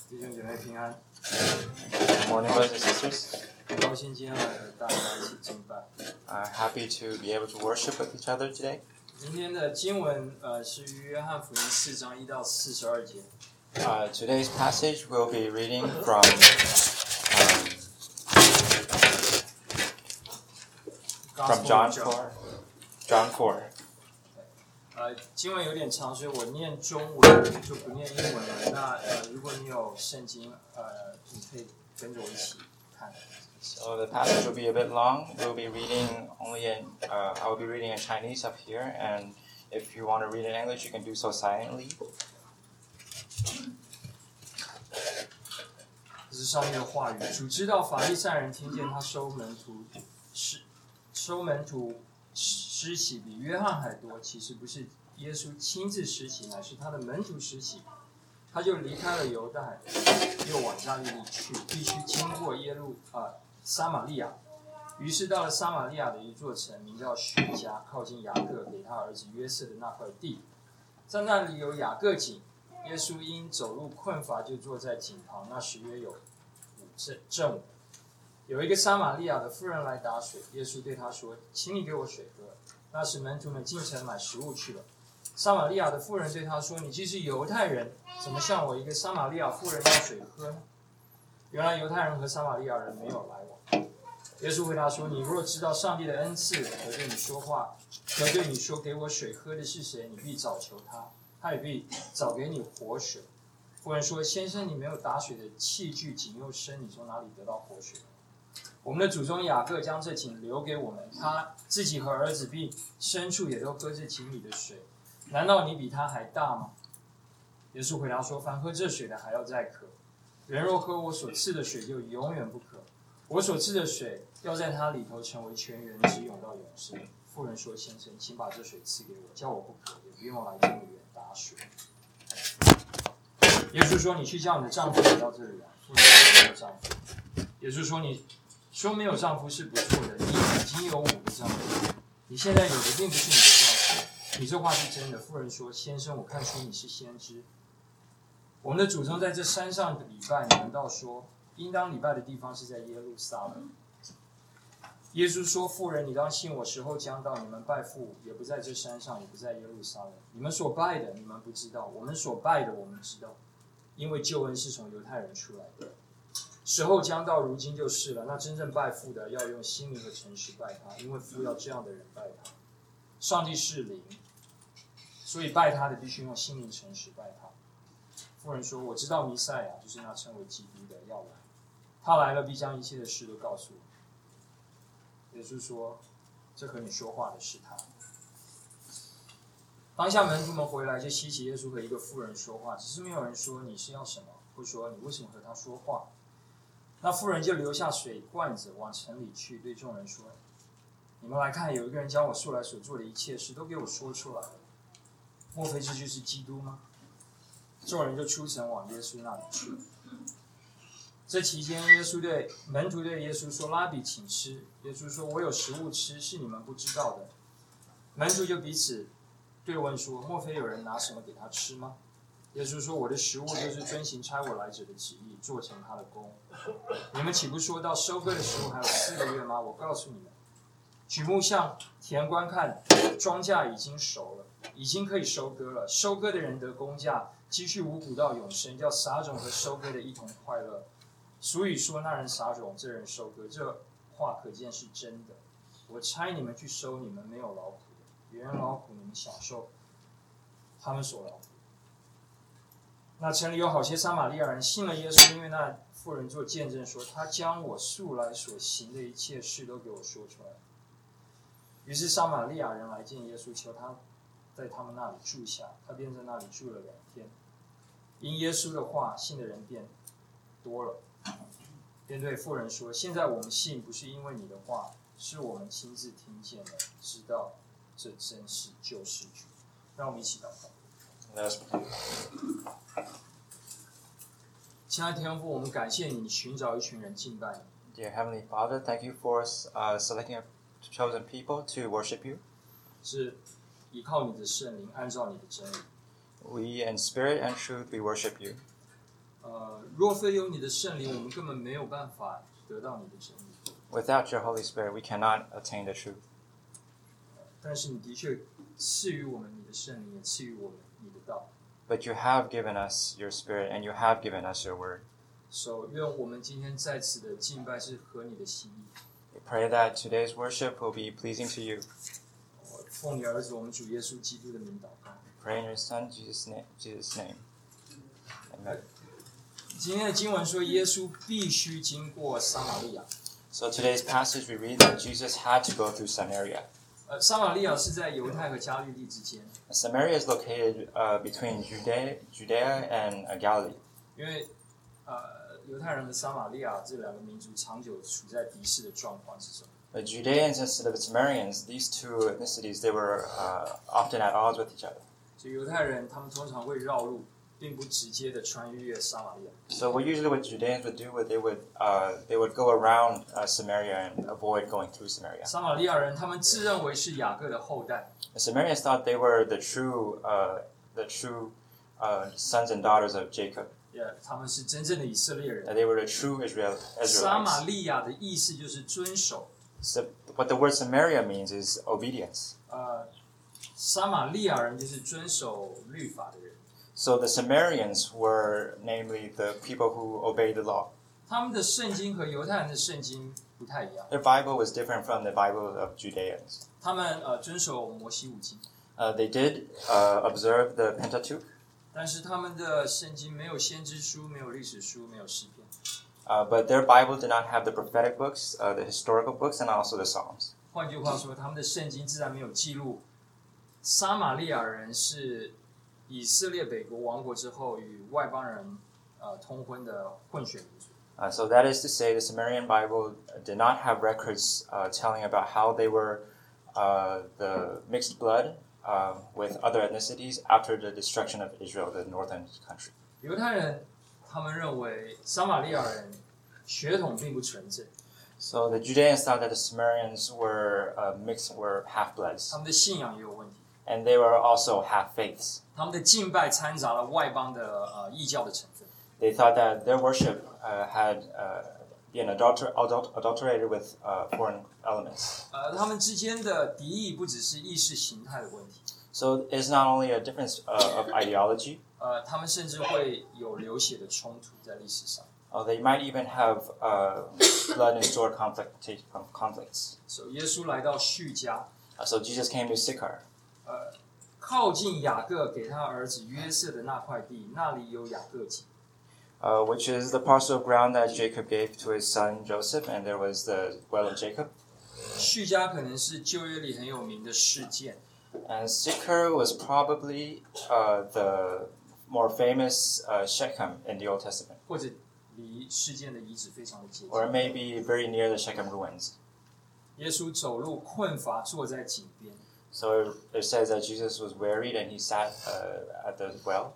弟兄姐妹平安。 Good morning, brothers and sisters. 很高兴今天来和大家一起敬拜。 I'm happy to be able to worship with each other today. 今天的经文是约翰福音4章1到42节。 Today's passage we'll be reading from John 4. John 4. 经文有点长，所以我念中文就不念英文了。那如果你有圣经，你可以跟着我一起看。 So the passage will be a bit long. We'll be reading only in I will be reading in Chinese up here, and if you want to read in English, you can do so silently. 这是上面的话语。主知道法利赛人听见他收门徒施洗比约翰还多，其实不是耶稣亲自施洗，乃是他的门徒施洗。他就离开了犹太，又往加利利去，必须经过撒玛利亚。于是到了撒玛利亚的一座城，名叫叙加，靠近雅各给他儿子约瑟的那块地。在那里有雅各井，耶稣因走路困乏，就坐在井旁。那时约有正午。有一个撒玛利亚的妇人来打水，耶稣对她说：“请你给我水喝。”那时门徒们进城买食物去了。撒玛利亚的妇人对他说：“你既是犹太人，怎么向我一个撒玛利亚妇人要水喝呢？”原来犹太人和撒玛利亚人没有来往。耶稣回答说：“你若知道上帝的恩赐和对你说话，和对你说给我水喝的是谁，你必早求他，他也必早给你活水。”妇人说：“先生，你没有打水的器具，井又深，你从哪里得到活水？我们的祖宗雅各将这井留给我们，他自己和儿子并牲畜也都喝这井里的水。难道你比他还大吗？”耶稣回答说：“凡喝这水的还要再渴，人若喝我所赐的水，就永远不渴。我所赐的水要在他里头成为泉源，直涌到永生。”妇人说：“先生，请把这水赐给我，叫我不渴，也不用来这么远打水。”耶稣说：“你去叫你的丈夫来到这里来。”妇人说：“没有丈夫。”耶稣说：“你说没有丈夫是不错的，你已经有5个丈夫，你现在有的并不是你的丈夫，你这话是真的。”妇人说：“先生，我看出你是先知。我们的祖宗在这山上礼拜，你们倒说应当礼拜的地方是在耶路撒冷。”耶稣说：“妇人，你当信我，时候将到，你们拜父也不在这山上，也不在耶路撒冷。你们所拜的，你们不知道；我们所拜的，我们知道，因为救恩是从犹太人出来的。时候将到，如今就是了。那真正拜父的，要用心灵和诚实拜他，因为父要这样的人拜他。上帝是灵，所以拜他的必须用心灵诚实拜他。”妇人说：“我知道弥赛亚，就是那称为基督的要来，他来了，必将一切的事都告诉我。”耶稣说：“这和你说话的是他。”当下门徒们回来，就稀奇耶稣和一个妇人说话，只是没有人说你是要什么，或说你为什么和他说话。那妇人就留下水罐子，往城里去，对众人说：“你们来看，有一个人将我素来所做的一切事都给我说出来了。莫非这就是基督吗？”众人就出城往耶稣那里去。这期间，门徒对耶稣说：“拉比，请吃。”耶稣说：“我有食物吃，是你们不知道的。”门徒就彼此对问说：“莫非有人拿什么给他吃吗？”耶稣说：“我的食物就是遵行差我来者的旨意，做成他的工。你们岂不说到收割的时候还有4个月吗？我告诉你们，举目向田观看，庄稼已经熟了，已经可以收割了。收割的人得工价，积蓄五谷到永生，叫撒种和收割的一同快乐。俗语说：那人撒种，这人收割。这话可见是真的。我差你们去收你们没有劳苦的，别人劳苦，你们享受他们所劳苦。”那城里有好些撒玛利亚人信了耶稣，因为那妇人做见证说：“他将我素来所行的一切事都给我说出来。”于是撒玛利亚人来见耶稣，求他在他们那里住下，他便在那里住了2天。因耶稣的话，信的人变多了，便对妇人说：“现在我们信，不是因为你的话，是我们亲自听见了，知道这真是救世主。”让我们一起祷告。亲爱的天父，我们感谢你，寻找一群人敬拜你。 Dear Heavenly Father, thank you for selecting a chosen people to worship you. 是依靠你的圣灵，按照你的真理。 We in spirit and truth we worship you. 若非有你的圣灵，我们根本没有办法得到你的真理。 Without your Holy Spirit, we cannot attain the truth. 但是你的确赐予我们你的圣灵，也赐予我们你的道。 But you have given us your Spirit, and you have given us your word. 愿我们今天在此的敬拜是合你的心意。 We pray that today's worship will be pleasing to you. 我奉你儿子我们主耶稣基督的名祷告。 Pray in your Son, Jesus' name. Amen. 今天的经文说，耶稣必须经过撒玛利亚。 So today's passage we read that Jesus had to go through Samaria. 撒玛利亚是在犹太和加利利之间， Samaria is located between Judea and Galilee. 因为犹太人和撒玛利亚这两个民族长久处在敌视的状况之中。 The Judeans instead of the Samaritans, these two ethnicities, they were often at odds with each other. 所以犹太人他们通常会绕路，并不直接的穿越撒玛利亚。 So what Judeans would do, they would go around Samaria and avoid going through Samaria. 撒玛利亚人他们自认为是雅各的后代， The Samaritans thought they were the true sons and daughters of Jacob. 他们是真正的以色列人。 That they were the true 撒玛 Israelites. 利亚的意思就是遵守， So what the word Samaria means is obedience. 撒玛利亚人就是遵守律法的人。 So the Samaritans were namely the people who obeyed the law. 他们的圣经和犹太人的圣经不太一样， Their Bible was different from the Bible of Judeans. 他们遵守摩西五经， They did observe the Pentateuch, 但是他们的圣经没有先知书，没有历史书，没有诗篇。 but their Bible did not have the prophetic books, the historical books, and also the Psalms. 换句话说，他们的圣经自然没有记录撒玛利亚人是以色列北国亡国之后与外邦人通婚的混血民族。 So that is to say, the Sumerian Bible did not have records telling about how they were the mixed blood with other ethnicities after the destruction of Israel, the northern country. 犹太人他们认为撒玛利亚人血统并不纯正， So the Judeans thought that the Sumerians were were half-bloods, 他们的信仰也有问题， and they were also half-faiths. 他们的敬拜掺杂了外邦的异教的成分。 They thought that their worship had been adulterated with foreign elements. 他们之间的敌意不只是意识形态的问题， So it's not only a difference of ideology, 他们甚至会有流血的冲突在历史上。 they might even have blood and sword conflicts. 所以耶稣来到叙加， So Jesus came to Sychar. 靠近雅各给他儿子约瑟的那块地，那里有雅各井。 Which is the parcel of ground that Jacob gave to his son Joseph, and there was the well of Jacob. 叙加可能是旧约里很有名的事件， And Sychar was probably the more famous Shechem in the Old Testament, 或者离事件的遗址非常的接 or 近。 maybe very near the Shechem ruins. 耶稣走路困乏，坐在井边。 So it says that Jesus was wearied and he sat at the well.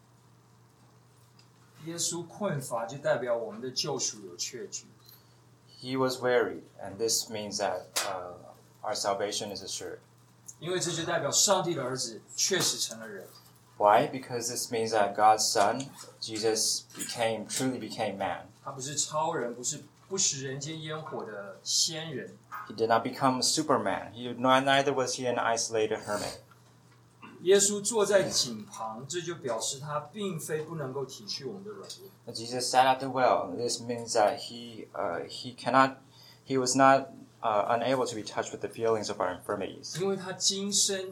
耶稣困乏就代表我们的救赎有确据。 He was wearied, and this means that our salvation is assured. 因为这就代表上帝的儿子确实成了人。 Why? Because this means that God's Son, Jesus, truly became man. 他不是超人，不食人间烟火的仙人， He did not become Superman. Neither was he an isolated hermit. 耶稣坐在井旁，这就表示他并非不能够体恤我们的软弱。 Jesus sat at the well. This means that he was not unable to be touched with the feelings of our infirmities. 因为他亲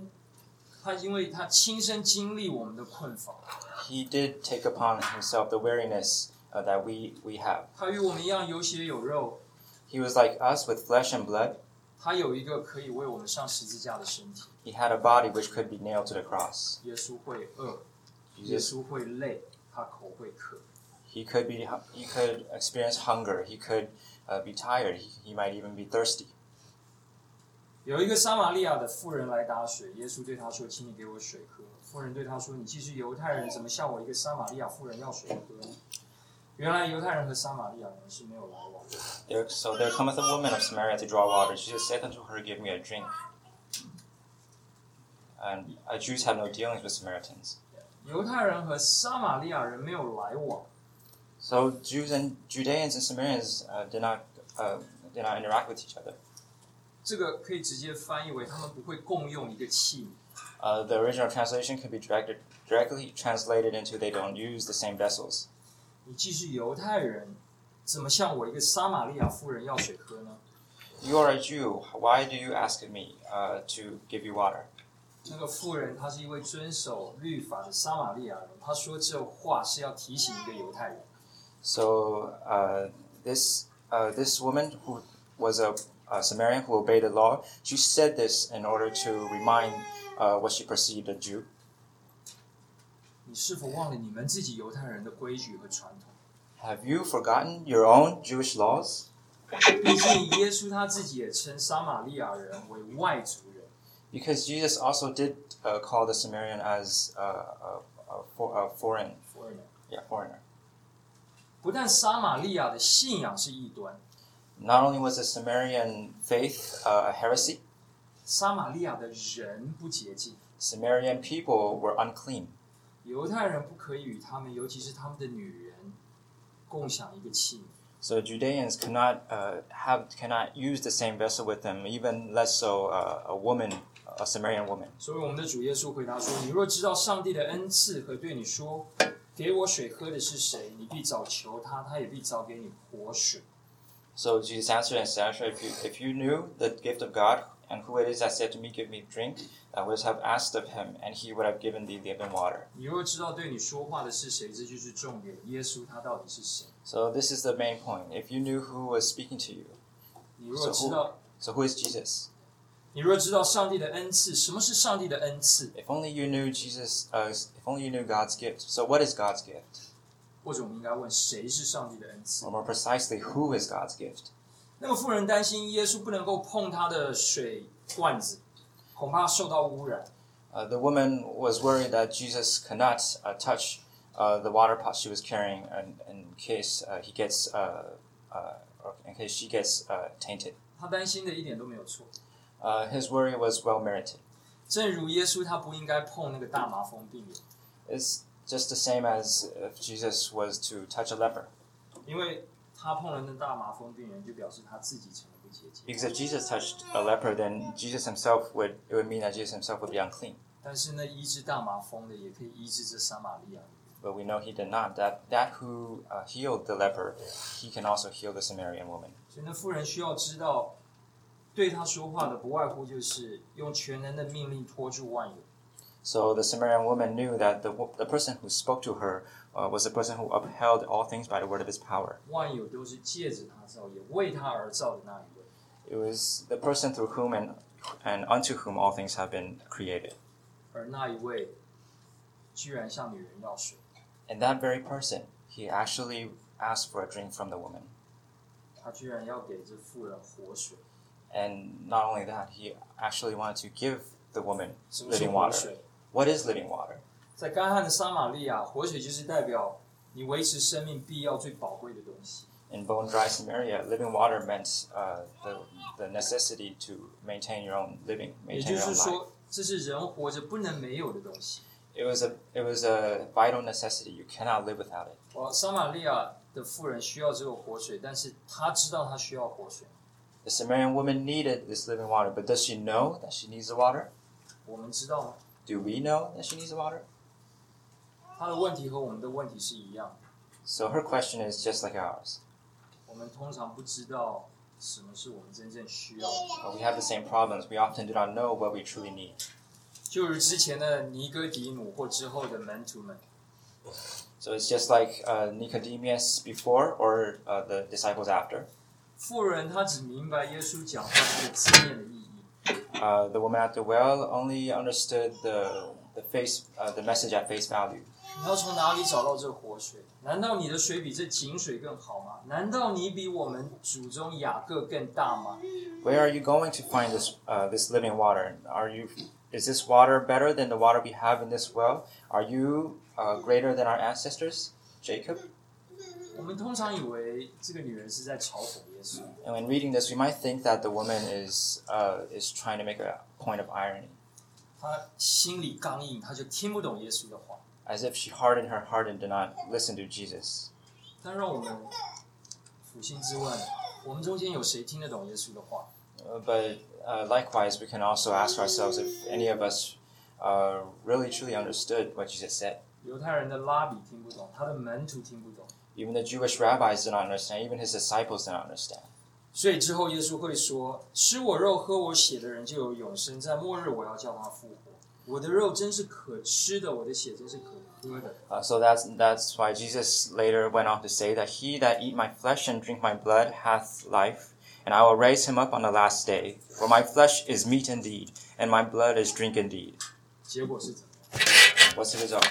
身经历我们的困乏， He did take upon himself the weariness that we have. 他与我们一样有血有肉， He was like us with flesh and blood. 他有一个可以为我们上十字架的身体。 He had a body which could be nailed to the cross. 耶稣会饿，耶稣会累，他口会渴。 He could experience hunger. He could be tired. He might even be thirsty. 有一个撒玛利亚的妇人来打水，耶稣对她说：“请你给我水喝。”妇人对他说：“你既是犹太人，怎么向我一个撒玛利亚妇人要水喝呢？”原来犹太人和撒玛利亚人是没有来往的。 So there cometh a woman of Samaria to draw water. Jesus said unto her, Give me a drink. And Jews had no dealings with Samaritans. 犹太人和撒玛利亚人没有来往， So Judeans and Samaritans did not interact with each other. 这个可以直接翻译为他们不会共用一个器皿。The original translation could be directly translated into they don't use the same vessels. 你既是犹太人，怎么向我一个撒玛利亚妇人要水喝呢？ You are a Jew. Why do you ask me to give you water? 那个妇人她是一位遵守律法的撒玛利亚人，她说这话是要提醒一个犹太人。 So this woman who was a Samaritan who obeyed the law, she said this in order to remind what she perceived a Jew. 你是否忘了你们自己犹太人的规矩和传统？ Have you forgotten your own Jewish laws? 毕竟耶稣他自己也称撒玛利亚人为外族人。 Because Jesus also did call the Samaritan as a foreigner. Yeah, foreigner. 不但撒玛利亚的信仰是异端。 Not only was the Samaritan faith a heresy, 撒玛利亚的人不洁净。 Samaritan people were unclean. 犹太人不可以与他们，尤其是他们的女人，共享一个器皿。 So Judeans cannot use the same vessel with them, even less so a Samaritan woman. 所以我们的主耶稣回答说：“你若知道上帝的恩赐和对你说，给我水喝的是谁，你必早求他，他也必早给你活水。” So Jesus answered and said, if you knew the gift of God, and who it is that said to me, give me drink, I would have asked of him, and he would have given thee living water. 你若知道对你说话的是谁，这就是重点。耶稣他到底是谁？ So this is the main point. If you knew who was speaking to you, 你若知道 so who is Jesus? 你若知道上帝的恩赐，什么是上帝的恩赐？ If only you knew Jesus. If only you knew God's gift. So what is God's gift? 或者我们应该问，谁是上帝的恩赐？ Or more precisely, who is God's gift? 那个妇人担心耶稣不能够碰她的水罐子，恐怕受到污染。 The woman was worried that Jesus could not touch the water pot she was carrying, in case he gets, or in case she gets tainted. 她担心的一点都没有错。 His worry was well merited. 正如耶稣他不应该碰那个大麻风病人。 It's just the same as if Jesus was to touch a leper. 因为他碰了那大麻风病人，就表示他自己成了不洁净。 Because if Jesus touched a leper, then it would mean that Jesus himself would be unclean. 但是那医治大麻风的，也可以医治这撒玛利亚人。 But we know he did not. That who healed the leper, he can also heal the Samaritan woman. 所以那妇人需要知道，对他说话的不外乎就是用全能的命令拖住万有。 So the Samaritan woman knew that the person who spoke to her was the person who upheld all things by the word of his power. 万有都是借着他造，也为他而造的那一位。 It was the person through whom and unto whom all things have been created. 而那一位居然向女人要水。 And that very person, he actually asked for a drink from the woman. 他居然要给这妇人活水。 And not only that, he actually wanted to give the woman 什么是 living 活 water. 水？ What is living water? 在干旱的撒玛利亚，活水就是代表你维持生命必要最宝贵的东西。 In bone dry Samaria, living water meant the necessity to maintain your own living, 也 maintain 就 your 是 own life. 说，这是人活着不能没有的东西。 It was a vital necessity. You cannot live without it. 撒玛利亚的妇人需要这个活水，但是她知道她需要活水。 The Samaritan woman needed this living water, but does she know that she needs the water? 我们知道吗？ Do we know that she needs the water? 她的问题和我们的问题是一样的。 So her question is just like ours. 我们通常不知道什么是我们真正需要的。 We have the same problems. We often do not know what we truly need. 就如之前的尼哥底母或之后的门徒们， So it's just like Nicodemus before or the disciples after. 妇人她只明白耶稣讲话这个字面的意义， The woman at the well only understood the message at face value. 你要从哪里找到这活水？难道你的水比这井水更好吗？难道你比我们祖宗雅各更大吗？ Where are you going to find this living water? Is this water better than the water we have in this well? Are you greater than our ancestors, Jacob? 我们通常以为这个女人是在嘲讽耶稣， And when reading this, we might think that the woman is trying to make a point of irony, 她心里刚硬，她就听不懂耶稣的话。 as if she hardened her heart and did not listen to Jesus. 但让我们扪心自问，我们中间有谁听得懂耶稣的话？ But likewise, we can also ask ourselves if any of us really truly understood what Jesus said. 犹太人的拉比听不懂，他的门徒听不懂， Even the Jewish rabbis did not understand. Even his disciples did not understand. 所以之后耶稣会说：“吃我肉、喝我血的人就有永生，在末日我要叫他复活。我的肉真是可吃的，我的血真是可喝的。” So that's why Jesus later went on to say that he that eat my flesh and drink my blood hath life, and I will raise him up on the last day. For my flesh is meat indeed, and my blood is drink indeed. 结果是怎么样？ What's the result?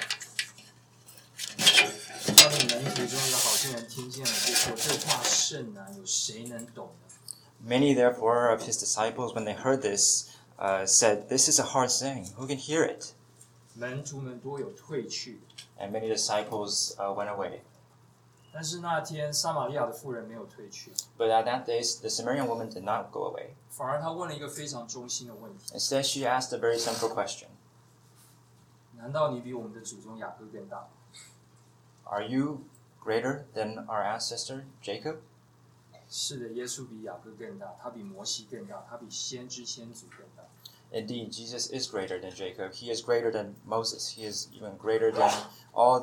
他的门徒中有好些人听见了，就说：“这话甚难，有谁能懂呢？” Many therefore of his disciples, when they heard this, said, This is a hard saying. Who can hear it? 门徒们多有退去， And many disciples went away. 但是那天撒玛利亚的妇人没有退去， But at that day, the Samaritan woman did not go away. 反而她问了一个非常中心的问题： Instead, she asked a very central question. 难道你比我们的祖宗雅各更大吗？ Are you greater than our ancestor Jacob? 是的，耶稣比雅各更大，他比摩西更大，他比先知先祖更大。 Indeed, Jesus is greater than Jacob. He is greater than Moses. He is even greater than all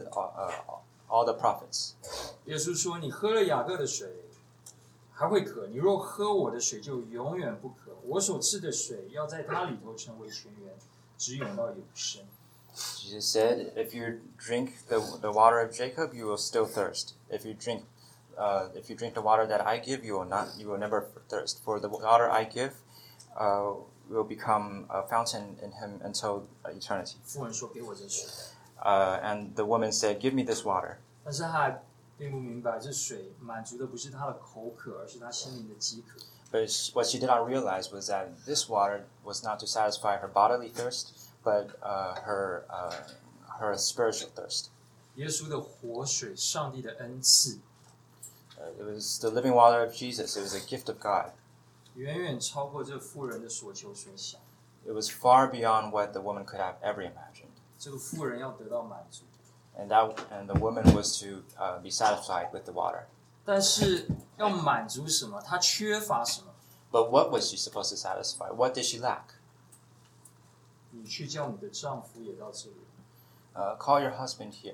the prophets. 耶稣说：“你喝了雅各的水，还会渴；你若喝我的水，就永远不渴。我所赐的水，要在它里头成为泉源，直涌到永生。” Jesus said, "If you drink the water of Jacob, you will still thirst. If you drink the water that I give, you will never thirst. For the water I give will become a fountain in him until eternity." 妇人说：“给我这水。” And the woman said, "Give me this water." 但是她还并不明白，这水满足的不是她的口渴，而是她心灵的饥渴。 But what she did not realize was that this water was not to satisfy her bodily thirst, but her spiritual thirst. 耶稣的活水，上帝的恩赐， It was the living water of Jesus. It was a gift of God. 远远超过这妇人的所求所想。 It was far beyond what the woman could have ever imagined. 这个妇人要得到满足， And the woman was to be satisfied with the water. 但是要满足什么？她缺乏什么？ But what was she supposed to satisfy? What did she lack? 你去叫你的丈夫也到这里。 Call your husband here.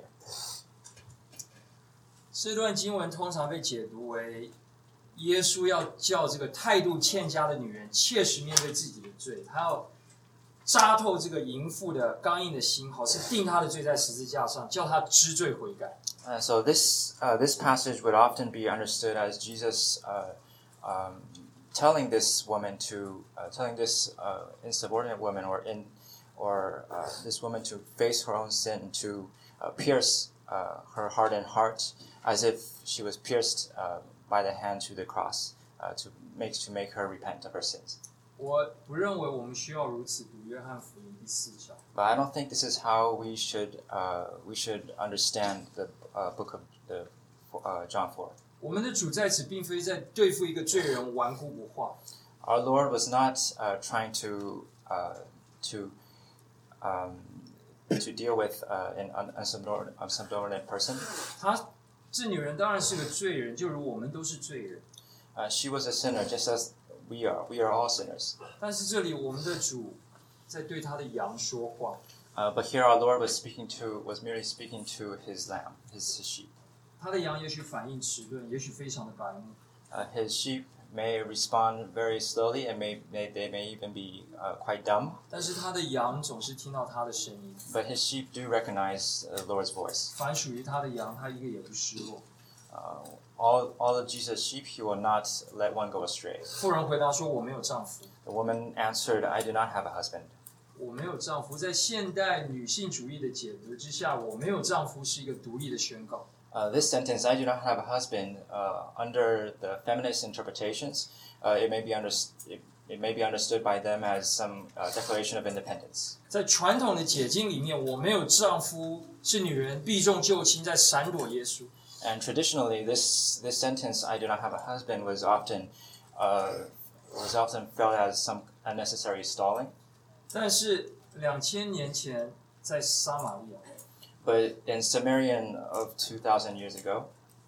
这段经文通常被解读为耶稣要叫这个态度欠佳的女人切实面对自己的罪，他要扎透这个淫妇的刚硬的心，好是定她的罪在十字架上，叫她知罪悔改。 So this passage would often be understood as Jesus telling this woman telling this insubordinate woman or this woman to face her own sin, to pierce her hardened heart as if she was pierced by the hand to the cross, to make her repent of her sins. 我不认为我们需要如此读约翰福音第4章。 But I don't think this is how we should understand the book of John 4. 我们的主在此并非在对付一个罪人顽固不化， Our Lord was not trying to deal with an unsubordinate person. 这女人当然是个罪人，就如我们都是罪人。 She was a sinner, just as we are. We are all sinners. 但是这里我们的主在对他的羊说话， But here our Lord was merely speaking to his lamb, his sheep. 他的羊也许反应迟钝，也许非常的白目， His sheep may respond very slowly, and they may even be quite dumb. 但是他的羊总是听到他的声音。 But his sheep do recognize the Lord's voice. 凡属于他的羊，他一个也不失落。 All of Jesus' sheep, he will not let one go astray. 妇人回答说：“我没有丈夫。” The woman answered, "I do not have a husband." 我没有丈夫，在现代女性主义的解读之下，我没有丈夫是一个独立的宣告。 This sentence, "I do not have a husband," under the feminist interpretations, it may be understood by them as some declaration of independence. 在传统的解经里面，我没有丈夫是女人避重就轻，在闪躲耶稣。 And traditionally, this sentence, "I do not have a husband," was often felt as some unnecessary stalling. 但是2000年前，在撒玛利亚， But in Samaria of 2,000 years ago,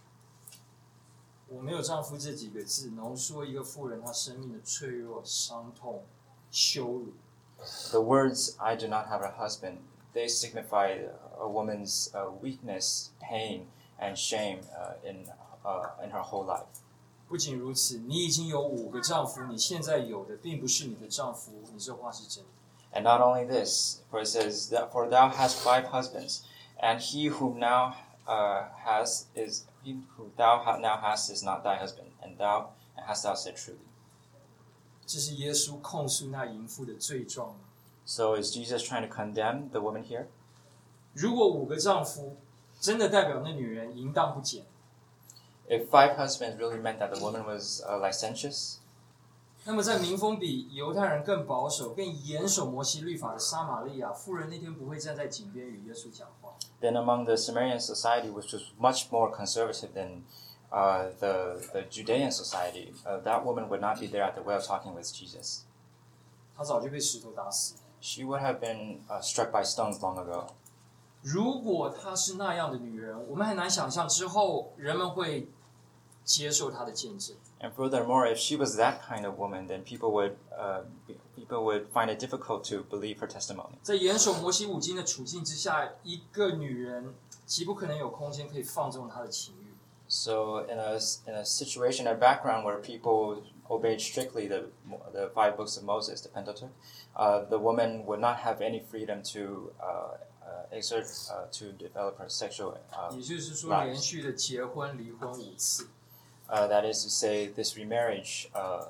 我没有丈夫这几个字，浓缩一个妇人她生命的脆弱、伤痛、羞辱。 The words "I do not have a husband" they signify a woman's weakness, pain, and shame in her whole life. 不仅如此，你已经有5个丈夫，你现在有的并不是你的丈夫，你这话是真的。 And not only this, for it says that for thou hast 5 husbands, and he whom now has is he who thou now hast is not thy husband, and hast thou said truly. 这是耶稣控诉那淫妇的罪状吗？ So is Jesus trying to condemn the woman here? 如果5个丈夫真的代表那女人淫荡不检， If 5 husbands really meant that the woman was licentious, 那么在民风比犹太人更保守、更严守摩西律法的撒玛利亚妇人，那天不会站在井边与耶稣讲话。 then among the Samaritan society, which was much more conservative than the Judean society, that woman would not be there at the well talking with Jesus. 她早就被石头打死了。 She would have been struck by stones long ago. 如果她是那样的女人，我们很难想象之后人们会接受她的见证。 And furthermore, if she was that kind of woman, then people would find it difficult to believe her testimony. 在严守摩西五经的处境之下，一个女人极不可能有空间可以放纵她的情欲。 So in a situation, a background where people obeyed strictly the 5 books of Moses, the Pentateuch, the woman would not have any freedom to exert to develop her sexual 也就是说，连续的结婚、离婚5次。 That is to say, this remarriage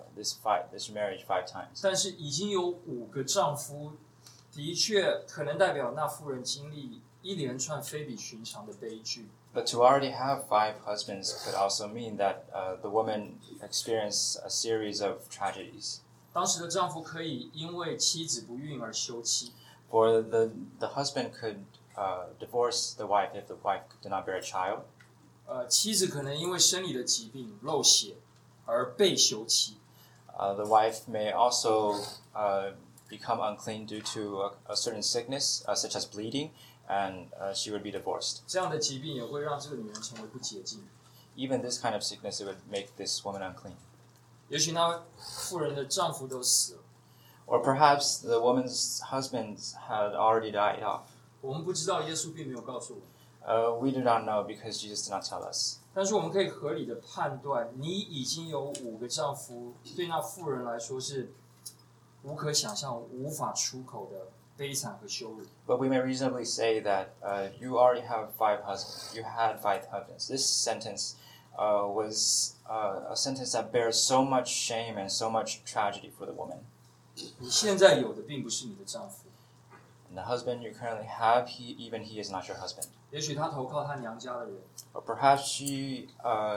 5 times. 但是已经有5个丈夫，的确可能代表那妇人经历一连串非比寻常的悲剧。 But to already have 5 husbands could also mean that the woman experienced a series of tragedies. 当时的丈夫可以因为妻子不孕而休妻。 For the husband could divorce the wife if the wife did not bear a child. 妻子可能因为生理的疾病漏血而被休妻。 The wife may also become unclean due to a certain sickness, such as bleeding, and she would be divorced. 这样的疾病也会让这个女人成为不洁净。 Even this kind of sickness, it would make this woman unclean. 也许那妇人的丈夫都死了。 Or perhaps the woman's husbands had already died off. 我们不知道，耶稣并没有告诉我们。 We do not know because Jesus did not tell us. 但是我们可以合理的判断，你已经有5个丈夫，对那妇人来说是无可想象、无法出口的悲惨和羞辱。 But we may reasonably say that you already have 5 husbands. You had 5 husbands. This sentence was a sentence that bears so much shame and so much tragedy for the woman. 你现在有的并不是你的丈夫。 And the husband you currently have, even he is not your husband. 也许他投靠他娘家的人。 Or perhaps she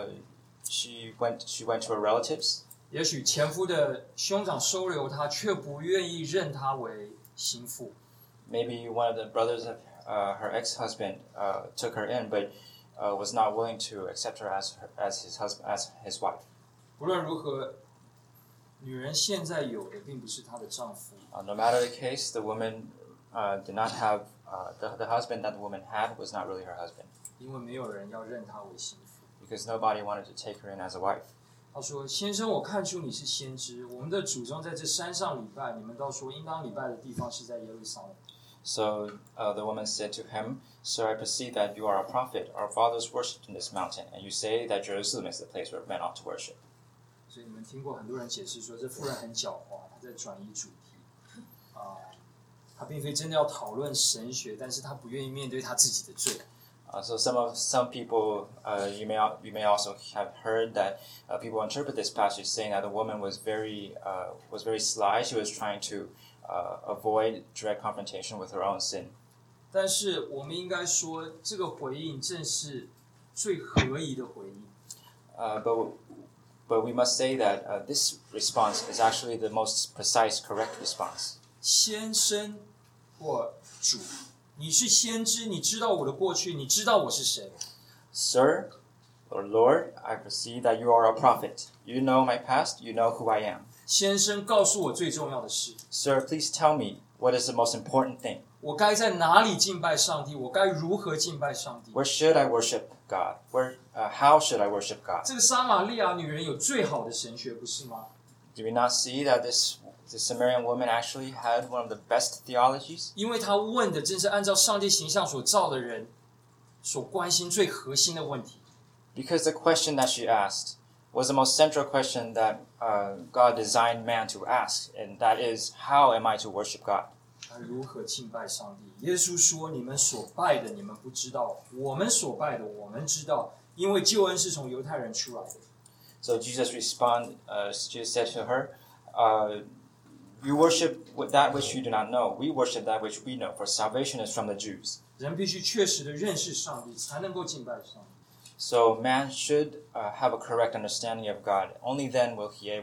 went to her relatives. 也许前夫的兄长收留她，却不愿意认她为心腹。 Maybe one of the brothers of her ex-husband took her in, but was not willing to accept her as his wife. 不论如何，女人现在有的并不是她的丈夫。 No matter the case, the woman did not have the husband that the woman had was not really her husband. 因为没有人要认她为心腹。 Because nobody wanted to take her in as a wife. 他说：“先生，我看出你是先知。我们的祖宗在这山上礼拜，你们倒说应当礼拜的地方是在耶路撒冷。” So the woman said to him, "Sir, I perceive that you are a prophet. Our fathers worshipped in this mountain, and you say that Jerusalem is the place where men ought to worship." 所以你们听过很多人解释说，这妇人很狡猾，她在转移主题。她并非真的要讨论神学，但是她不愿意面对她自己的罪。 So some people you may also have heard that people interpret this passage saying that the woman was very sly. She was trying to avoid direct confrontation with her own sin. 但是我们应该说，这个回应正是最合宜的回应。 But we must say that this response is actually the most precise, correct response. 先生或主。你是先知，你知道我的过去，你知道我是谁。 Sir, or Lord, I perceive that you are a prophet. You know my past, you know who I am. 先生，告诉我最重要的事。 Sir, please tell me what is the most important thing. 我该在哪里敬拜上帝？我该如何敬拜上帝 Where should I worship God? How should I worship God? 这个撒玛利亚女人有最好的神学，不是吗？ Do we not see that this Samaritan woman actually had one of the best theologies? 因为她问的正是按照上帝形象所造的人所关心最核心的问题。 Because the question that she asked was the most central question that God designed man to ask, and that is, how am I to worship God? 她如何敬拜上帝？耶稣说：“你们所拜的，你们不知道；我们所拜的，我们知道，因为救恩是从犹太人出来的。” So Jesus said to her, you worship that which you do not know. We worship that which we know, for salvation is from the Jews. 人必须确实的认识上帝，才能够敬拜上帝。 So man should have a correct understanding of God. Only then will he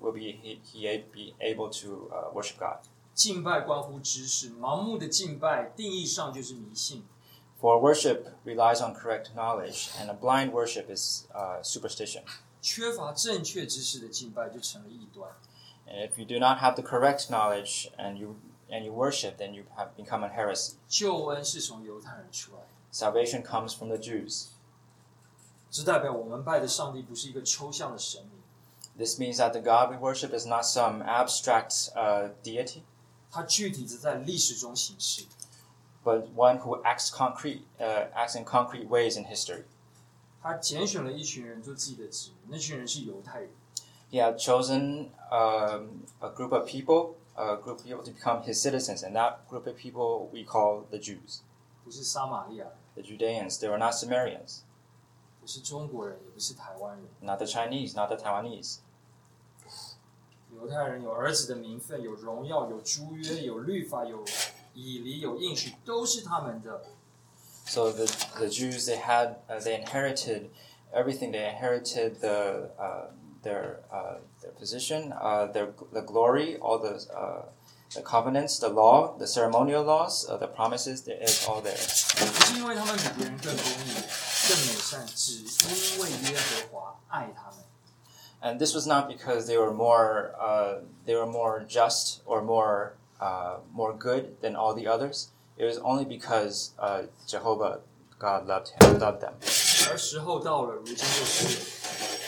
be able to worship God. 敬拜关乎知识，盲目的敬拜定义上就是迷信。 For worship relies on correct knowledge, and a blind worship is superstition. 缺乏正确知识的敬拜就成了异端。 And if you do not have the correct knowledge and you worship, then you have become a heresy. 救恩是从犹太人出来的， Salvation comes from the Jews. 这代表我们拜的上帝不是一个抽象的神明， This means that the God we worship is not some abstract deity, 他具体的在历史中行事。 but one who acts in concrete ways in history. 他拣选了一群人做自己的子民，那群人是犹太人。 He had chosen a group of people to become his citizens, and that group of people we call the Jews. 不是撒玛利亚人， The Judeans, they were not Samaritans, 不是中国人，也不是台湾人。 not the Chinese, not the Taiwanese. 犹太人有儿子的名分，有荣耀，有诸约，有律法，有以利，有应许，都是他们的。 So the Jews, they inherited everything. They inherited their position, the glory, all the covenants, the law, the ceremonial laws, the promises. It's all there. 不是因为他们比别人更公义、更美善，只因为耶和华爱他们。 And this was not because they were more just or more good than all the others. It was only because Jehovah God loved them. 而时候到了，如今就是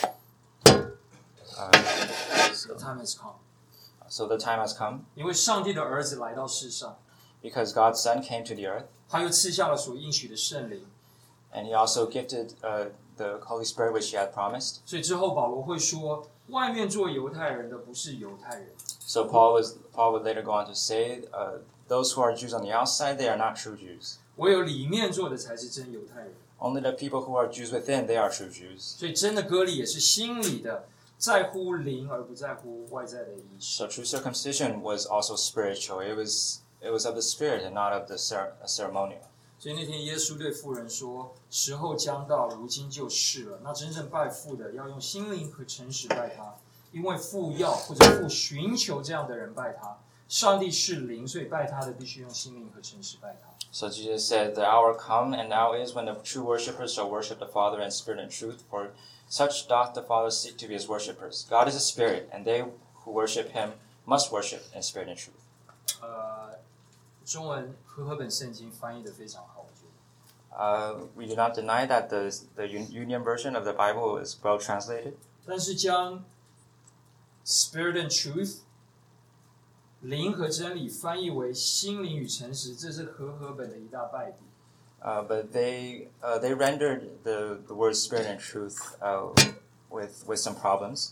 The time has come. So the time has come 因为上帝的儿子来到世上， because God's Son came to the earth, 他又赐下了所应许的圣灵， and He also gifted the Holy Spirit which He had promised. 所以之后保罗会说，外面做犹太人的不是犹太人， So Paul would later go on to say, those who are Jews on the outside, they are not true Jews. 唯有里面做的才是真犹太人。 Only the people who are Jews within, they are true Jews. 所以真的割礼也是心里的，在乎灵而不在乎外在的仪式。 So true circumcision was also spiritual. It was of the spirit and not of the ceremonial. 所以那天耶稣对妇人说：“时候将到，如今就是了。那真正拜父的，要用心灵和诚实拜他，因为父要或者父寻求这样的人拜他。上帝是灵，所以拜他的必须用心灵和诚实拜他。” So Jesus said, the hour come, and now is, when the true worshippers shall worship the Father in spirit and truth, for such doth the Father seek to be his worshippers. God is a spirit, and they who worship him must worship in spirit and truth. 中文和合本圣经翻译的非常好，我觉得。 We do not deny that the Union version of the Bible is well translated. 但是将 spirit and truth 灵和真理翻译为心灵与诚实，这是和合本的一大败笔。 But they rendered the word spirit and truth with some problems.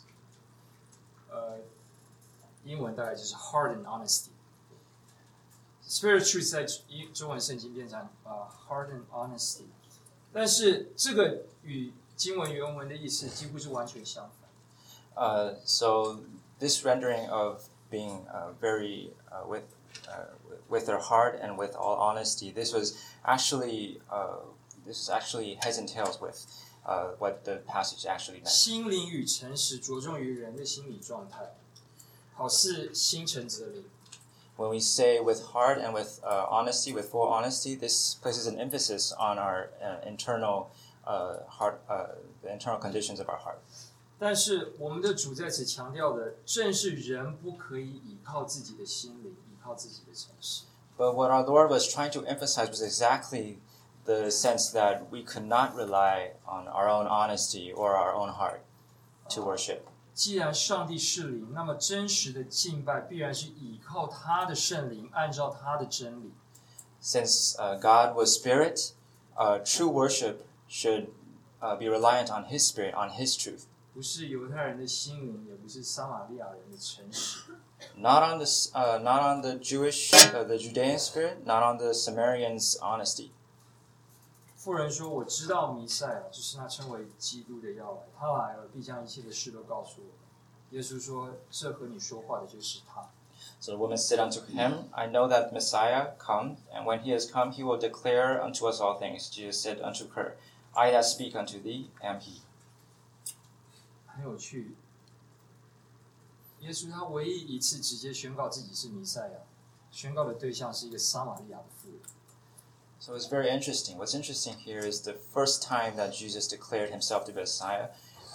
英文大概就是 heart and honesty。Spirit truth 在中文圣经变成heart and honesty， 但是这个与经文原文的意思几乎是完全相反。 So this rendering of being very with their heart and with all honesty, this was actually heads and tails with what the passage actually meant. 心灵与诚实着重于人的心理状态，好似心诚则灵。 When we say with heart and with honesty, with full honesty, this places an emphasis on our internal heart, the internal conditions of our heart. 但是我们的主在此强调的，正是人不可以依靠自己的心灵，依靠自己的诚实。 But what our Lord was trying to emphasize was exactly the sense that we could not rely on our own honesty or our own heart to worship. 既然上帝是灵，那么真实的敬拜必然是倚靠他的圣灵，按照他的真理。 Since God was spirit, true worship should be reliant on His spirit, on His truth. 不是犹太人的心灵，也不是撒玛利亚人的诚实。 Not on the the Judean spirit, not on the Samaritan's honesty. 妇人说：“我知道弥赛亚，就是那称为基督的要来，他来了，必将一切的事都告诉我们。”耶稣说：“这和你说话的就是他。” So the woman said unto him, I know that Messiah comes, and when he has come, he will declare unto us all things. Jesus said unto her, I that speak unto thee am he. 很有趣，耶稣他唯一一次直接宣告自己是弥赛亚，宣告的对象是一个撒玛利亚的妇人。 So it's very interesting. What's interesting here is the first time that Jesus declared himself to be Messiah,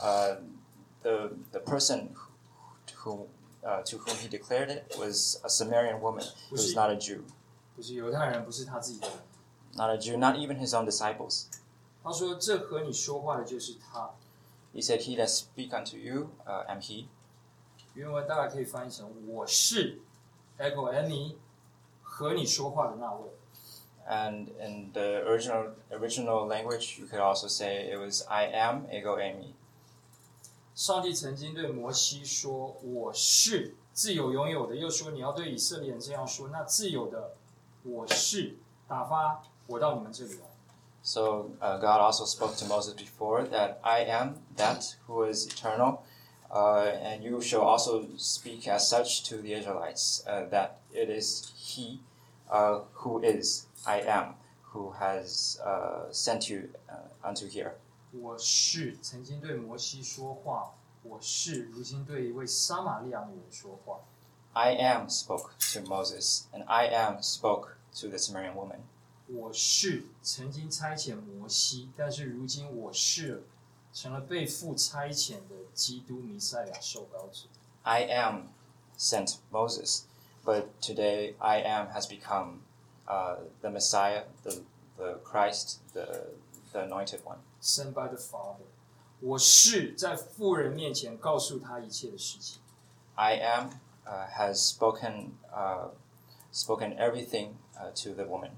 the person to whom he declared it was a Samaritan woman who was not a Jew. 不是犹太人，不是他自己的人。 Not a Jew, not even his own disciples. 他说：“这和你说话的就是他。” He said, He that speak unto you, am he. 原文大概可以翻译成：“我是 ego eimi 和你说话的那位。” And in the original language, you could also say it was I am ego eimi. 上帝曾经对摩西说：“我是自有永有的。”又说：“你要对以色列人这样说。”那自有的我是打发我到你们这里来。 So God also spoke to Moses before that I am that who is eternal, and you shall also speak as such to the Israelites, that it is He who is I am, who has sent you unto here. 我是曾经对摩西说话，我是如今对一位撒玛利亚女人说话。 I am spoke to Moses, and I am spoke to the Samaritan woman. 我是曾经差遣摩西，但是如今我是成了被父差遣的基督弥赛亚受膏者。 I am sent Moses, but today I am has become the Messiah, the Christ, the anointed one. Sent by the Father. 我是在妇人面前告诉他一切的事情。 I am has spoken everything to the woman.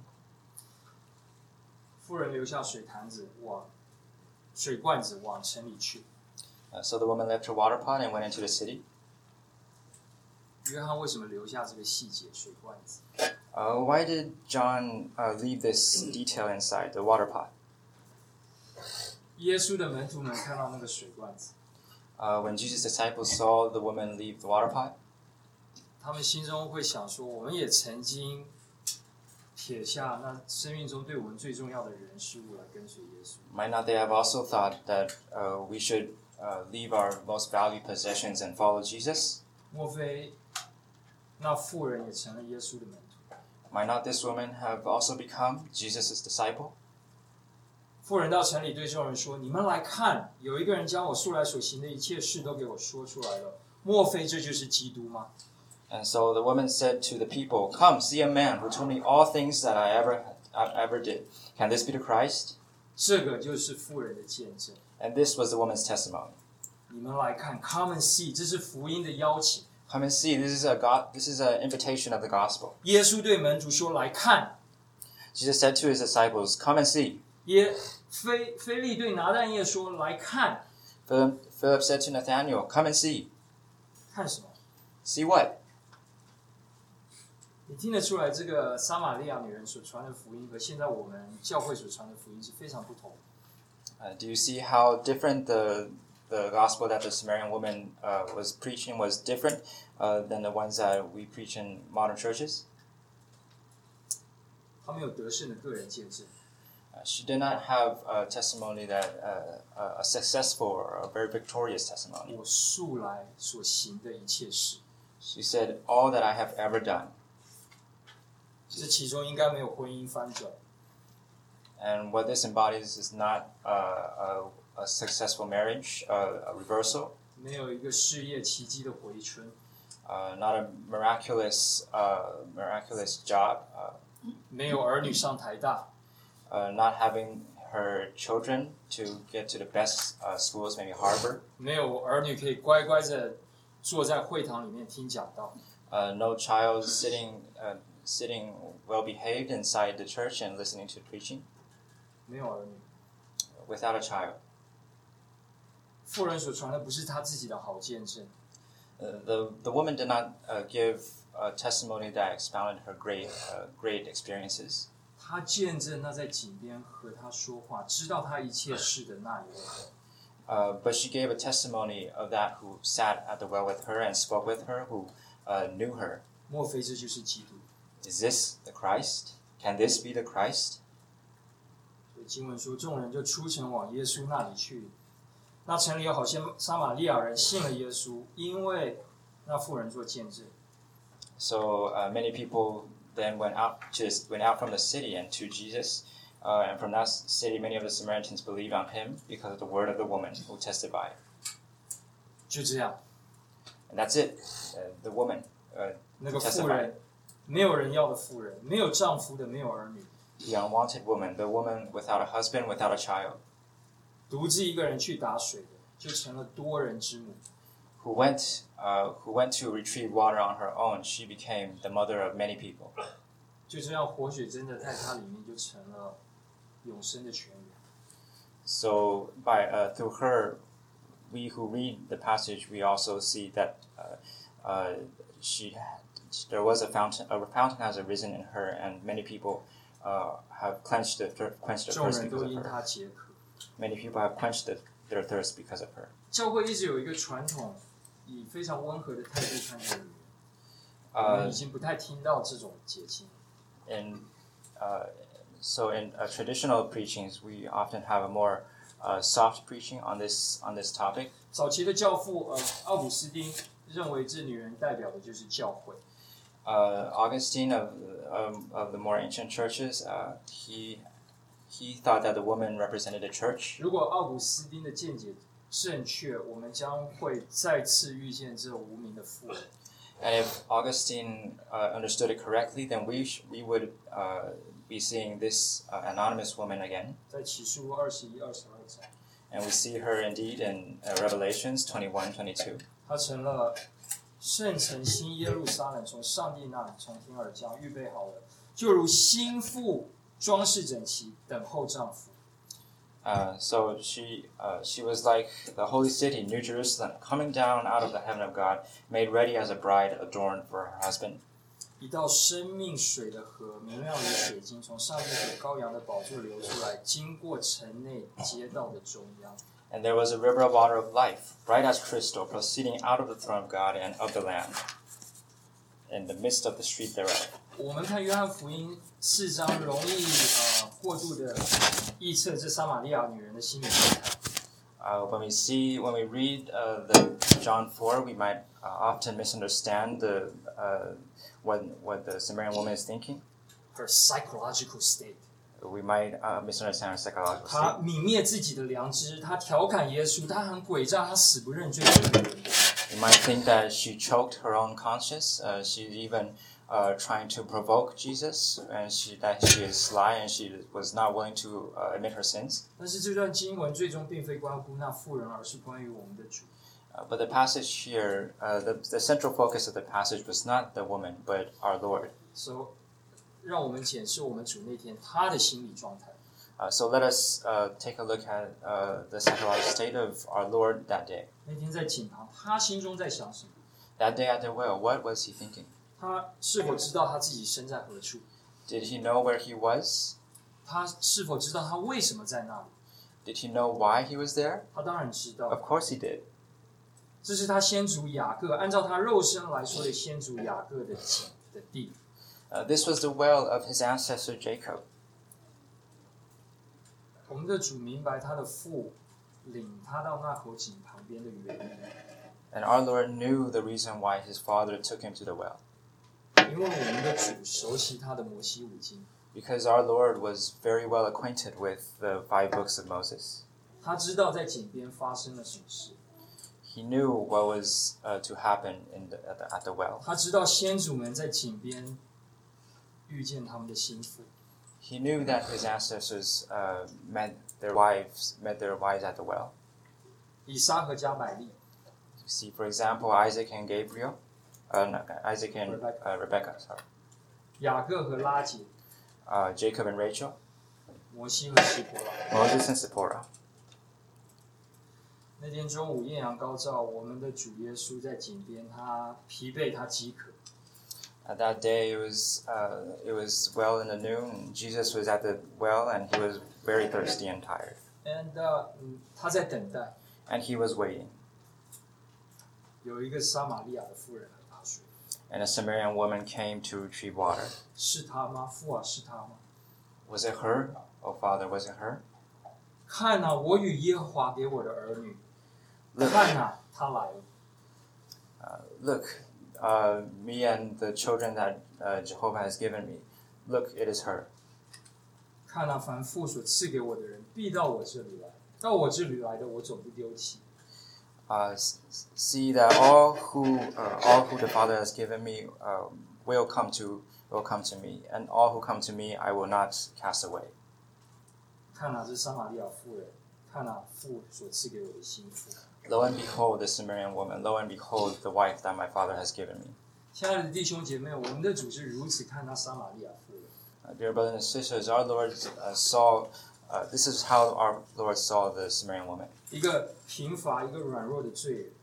妇人留下水罐子往城里去。 So the woman left her water pot and went into the city. 约翰为什么留下这个细节水罐子？ Why did John leave this detail inside the water pot? 耶稣的门徒们看到那个水罐子， When Jesus' disciples saw the woman leave the water pot, 他们心中会想说：我们也曾经撇下那生命中对我们最重要的人事物来跟随耶稣。 might not they have also thought that we should leave our most valued possessions and follow Jesus? 莫非那妇人也成了耶稣的门徒？ Might not this woman have also become Jesus' disciple? 妇人到城里对众人说：“你们来看，有一个人将我素来所行的一切事都给我说出来了。莫非这就是基督吗？” And so the woman said to the people, Come, see a man who told me all things that I ever did. Can this be the Christ? 这个就是妇人的见证。 And this was the woman's testimony. 你们来看 ，Come and see， 这是福音的邀请。 Come and see. This is an invitation of the gospel. 耶稣对门徒说：“来看。” Jesus said to his disciples, Come and see. 腓利对拿但业说：“来看。” Philip said to Nathanael, Come and see. 看什么？ See what? 你听得出来，这个撒玛利亚女人所传的福音和现在我们教会所传的福音是非常不同的。 Do you see how different the gospel that the Samaritan woman was preaching was different than the ones that we preach in modern churches? 他们有得胜的个人见证。 She did not have a testimony that a successful or a very victorious testimony. 我素来所行的一切事， She said, All that I have ever done. 这其中应该没有婚姻翻转， And what this embodies is not a successful marriage, a reversal, 没有一个事业奇迹的回春， not a miraculous job, 没有儿女上台大， not having her children to get to the best schools, maybe Harvard. 没有儿女可以乖乖的坐在会堂里面听讲道。 No child sitting well behaved inside the church and listening to preaching. 没有儿女。 Without a child. 妇人所传的不是她自己的好见证。 The woman did not give a testimony that expounded her great experiences. 她见证那在井边和她说话、知道她一切事的那一位。 But she gave a testimony of that who sat at the well with her and spoke with her, who knew her. 莫非这就是基督？ Is this the Christ? Can this be the Christ? 所以经文说，众人就出城往耶稣那里去。那城里有好些撒玛利亚人信了耶稣，因为那妇人做见证。 So many people then went out from the city and to Jesus, and from that city many of the Samaritans believed on him because of the word of the woman who testified. 就这样。 And that's it. The woman 那个妇人，没有人要的妇人，没有丈夫的，没有儿女。 The unwanted woman, the woman without a husband, without a child. 独自一个人去打水的，就成了多人之母。 Who went to retrieve water on her own, she became the mother of many people. 就这样，活水真的在她里面就成了永生的泉源。 So through her, we who read the passage, we also see that there was a fountain has arisen in her, and many people have quenched their thirst because of her. Many people have quenched their thirst because of her. 教会一直有一个传统，以非常温和的态度看待女人。我们已经不太听到这种解经。 So in traditional preachings, we often have a more soft preaching on this topic. 早期的教父奥古斯丁认为，这女人代表的就是教会。 Augustine of the more ancient churches, he thought that the woman represented the church. 如果奥古斯丁的见解正确，我们将会再次遇见这无名的妇人。 And if Augustine understood it correctly, then we would be seeing this anonymous woman again. 在启示录21、22章。 And we see her indeed in Revelations 21:22. 她成了圣城新耶路撒冷，从上帝那里从天而降，预备好了，就如新妇装饰整齐，等候丈夫。 So she was like the holy city, New Jerusalem, coming down out of the heaven of God, made ready as a bride adorned for her husband. 一道生命水的河，明亮如水晶，从上帝和羔羊的宝座流出来，经过城内街道的中央。 And there was a river of water of life, bright as crystal, proceeding out of the throne of God and of the Lamb, in the midst of the street thereof. 我们看约翰福音4章，容易过度的臆测这撒玛利亚女人的心理状态。 When we read the John 4, we might often misunderstand what the Samaritan woman is thinking. Her psychological state. We might misunderstand her psychological 她 state. 泯灭自己的良知，她调侃耶稣，她很诡诈，她死不认罪。 You might think that she choked her own conscience. She's even trying to provoke Jesus, and that she is sly and she was not willing to admit her sins. 但是这段经文最终并非关乎那妇人，而是关于我们的主。 But the passage here, the central focus of the passage was not the woman, but our Lord. So, 让我们检视我们主那天他的心理状态。 So let us take a look at the psychological state of our Lord that day. 那天在井旁，他心中在想什么？ That day at the well, what was he thinking? 他是否知道他自己身在何处？ Did he know where he was? 他是否知道他为什么在那里？ Did he know why he was there? 他当然知道。 Of course he did. 这是他先祖雅各，按照他肉身来说的先祖雅各的井的地。 This was the well of his ancestor Jacob. 我们的主明白他的父领他到那口井旁边的原因。 And our Lord knew the reason why his father took him to the well. 因为我们的主熟悉他的摩西五经。 Because our Lord was very well acquainted with the 5 books of Moses. 他知道在井边发生了什么事。 He knew what was to happen at the well. 他知道先祖们在井边遇见他们的心腹。 He knew that his ancestors met their wives at the well. 以撒和加百利， See, for example, Isaac and Gabriel, Isaac and Rebecca. Sorry, 雅各和拉结， Jacob and Rachel, 摩西和示波拉。 Moses and Zipporah. 那天中午艳阳高照，我们的主耶稣在井边，他疲惫，他饥渴。 At that day, it was well in the noon. Jesus was at the well, and he was very thirsty and tired. And 他在等待， And he was waiting. 有一个撒玛利亚的妇人来打水， And a Samaritan woman came to retrieve water. 是他吗？父啊，是他吗？ Was it her? Oh, Father, was it her? 看啊，我与耶和华给我的儿女， Look, 看啊，他来了。 look, me and the children that Jehovah has given me. Look, it is her. 看啊，凡父所赐给我的人，必到我这里来。到我这里来的，我总不丢弃。 See that all who the Father has given me will come to me, and all who come to me I will not cast away. 看啊，这撒玛利亚妇人，看啊，父所赐给我的心腹。 Lo and behold, the Samaritan woman. Lo and behold, the wife that my Father has given me. 亲爱的弟兄姐妹，我们的主是如此看他撒玛利亚妇人。 Dear brothers and sisters, our Lord saw. This is how our Lord saw the Samaritan woman. 一个贫乏、一个软弱的罪人，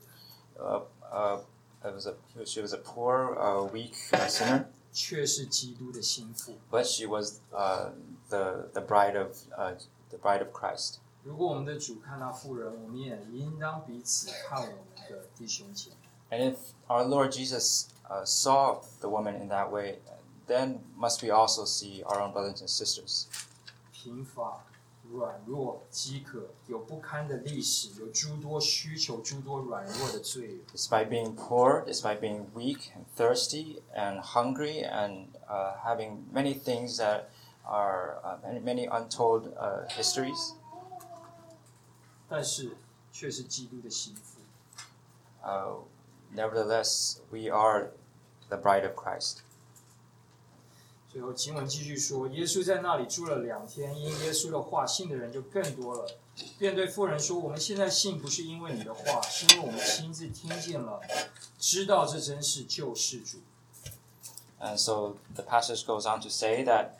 She was a poor, weak sinner, 却是基督的心腹。 but she was the bride of Christ. 如果我们的主看那妇人，我们也应当彼此看我们的弟兄姐妹。 And if our Lord Jesus saw the woman in that way, then must we also see our own brothers and sisters. 贫乏、软弱、饥渴，有不堪的历史，有诸多需求、诸多软弱的罪人。 Despite being poor, despite being weak and thirsty and hungry and having many things that are many untold histories, 但是却是基督的心腹。 nevertheless, we are the bride of Christ. 最后经文继续说，耶稣在那里住了2天，因耶稣的话信的人就更多了，便对妇人说：“我们现在信不是因为你的话，是因为我们亲自听见了，知道这真是救世主。” And so the passage goes on to say that,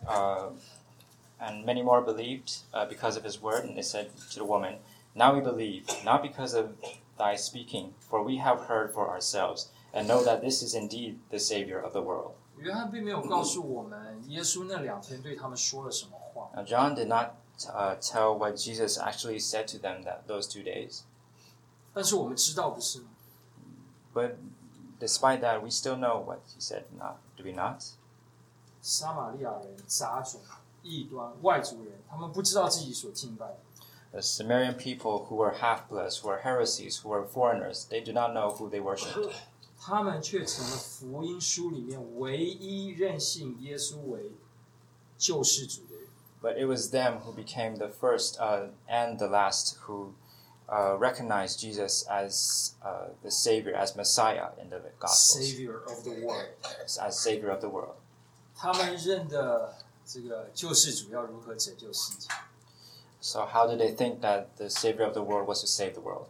and many more believed because of his word. And they said to the woman, "Now we believe, not because of thy speaking, for we have heard for ourselves, and know that this is indeed the Savior of the world." 约翰并没有告诉我们耶稣那2天对他们说了什么话， Now John did not tell what Jesus actually said to them those 2 days. 但是我们知道不是吗？ But despite that, we still know what he said, do we not? 撒玛利亚人、杂种、异端、外族人，他们不知道自己所敬拜的。 The Samaritan people who were half-bloods, who were heresies, who were foreigners, they do not know who they worship. 他们却成了福音书里面唯一认信耶稣为救世主的人。 But it was them who became the first and the last who recognized Jesus as the Savior, as Messiah in the Gospels, Savior of the world， as Savior of the world. 他们认的这个救世主要如何拯救世界？ So how did they think that the Savior of the world was to save the world?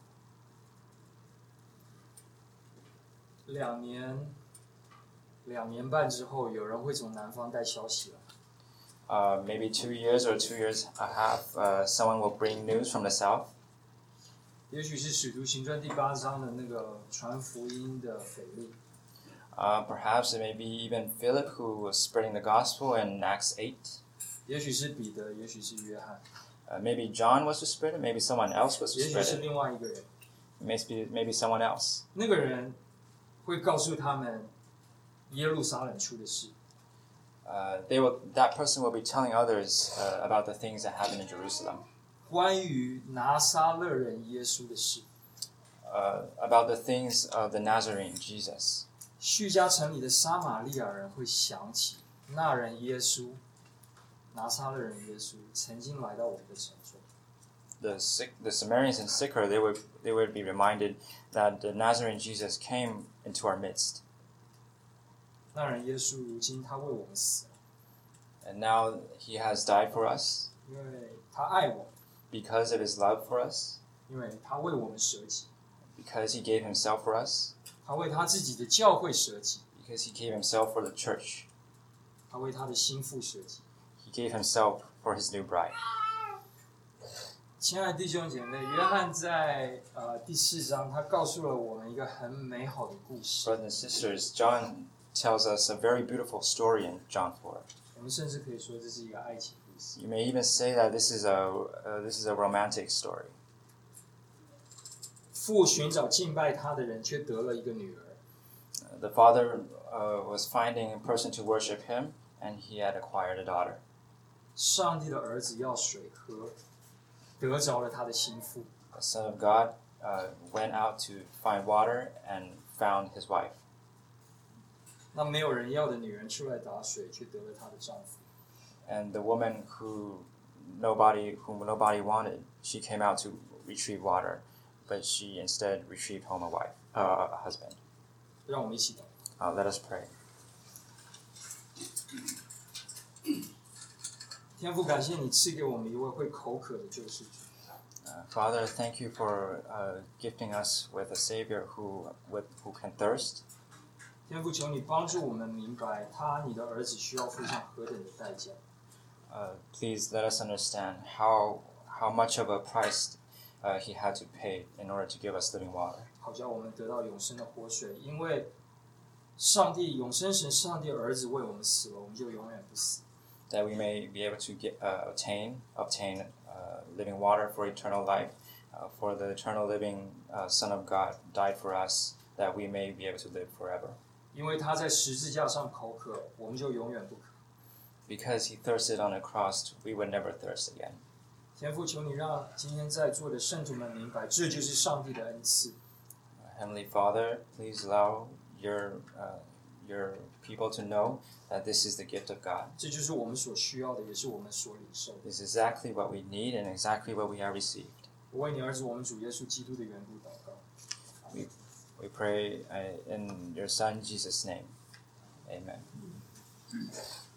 2年半之后，有人会从南方带消息来。 Maybe 2 years or 2 years and a half, someone will bring news from the south. 也许是《使徒行传》第8章的那个传福音的腓力， Perhaps it may be even Philip who was spreading the gospel in Acts 8. 也许是彼得，也许是约翰， Maybe John was to spread it. Maybe someone else was to 也许 spread 是 it. 另外一个人。 Maybe someone else. 那个人会告诉他们耶路撒冷出的事， That person will be telling others about the things that happened in Jerusalem, 关于拿撒勒人耶稣的事。 about the things of the Nazarene Jesus. 叙加城里的撒玛利亚人会想起那人耶稣，拿撒勒人耶稣曾经来到我们的城中。 The Samaritans and Sychar, they would be reminded that the Nazarene Jesus came into our midst, 那人耶稣如今他为我们死了， And now he has died for us 因为他爱我， because of his love for us, 因为他为我们舍己， because he gave himself for us, 他为他自己的教会舍己， because he gave himself for the church. 他为他的心腹舍己。 He gave himself for his new bride. 亲爱的弟兄姐妹，约翰在第4章，他告诉了我们一个很美好的故事。 Brothers and sisters, John tells us a very beautiful story in John 4. 我们甚至可以说这是一个爱情故事。 You may even say that this is a romantic story. 父寻找敬拜他的人，却得了一个女儿。 The father was finding a person to worship him, and he had acquired a daughter. 上帝的儿子要水喝，得着了他的心腹。 The Son of God went out to find water and found his wife. 那没有人要的女人出来打水，却得了她的丈夫。 And the woman whom nobody wanted, she came out to retrieve water, but she instead retrieved home a husband. 让我们一起祷告。 Let us pray. 天父，感谢你赐给我们一位会口渴的救世主。 Father, thank you for gifting us with a Savior who can thirst. 天父，求你帮助我们明白，你的儿子需要付上何等的代价。 Please let us understand how much of a price he had to pay in order to give us living water. 好叫我们得到永生的活水，因为上帝永生神，上帝儿子为我们死了，我们就永远不死。 That we may be able to obtain living water for eternal life, for the eternal living Son of God died for us, that we may be able to live forever. 因为他在十字架上口渴，我们就永远不渴。 Because he thirsted on a cross, we would never thirst again. 天父，求你让今天在座的圣徒们明白，这就是上帝的恩赐。 Heavenly Father, please allow your people to know that this is the gift of God. 这就是我们所需要的，也是我们所领受的。 This is exactly what we need and exactly what we have received. 我为你儿子，我们主耶稣基督的缘故祷告。 We pray in your Son Jesus' name. Amen.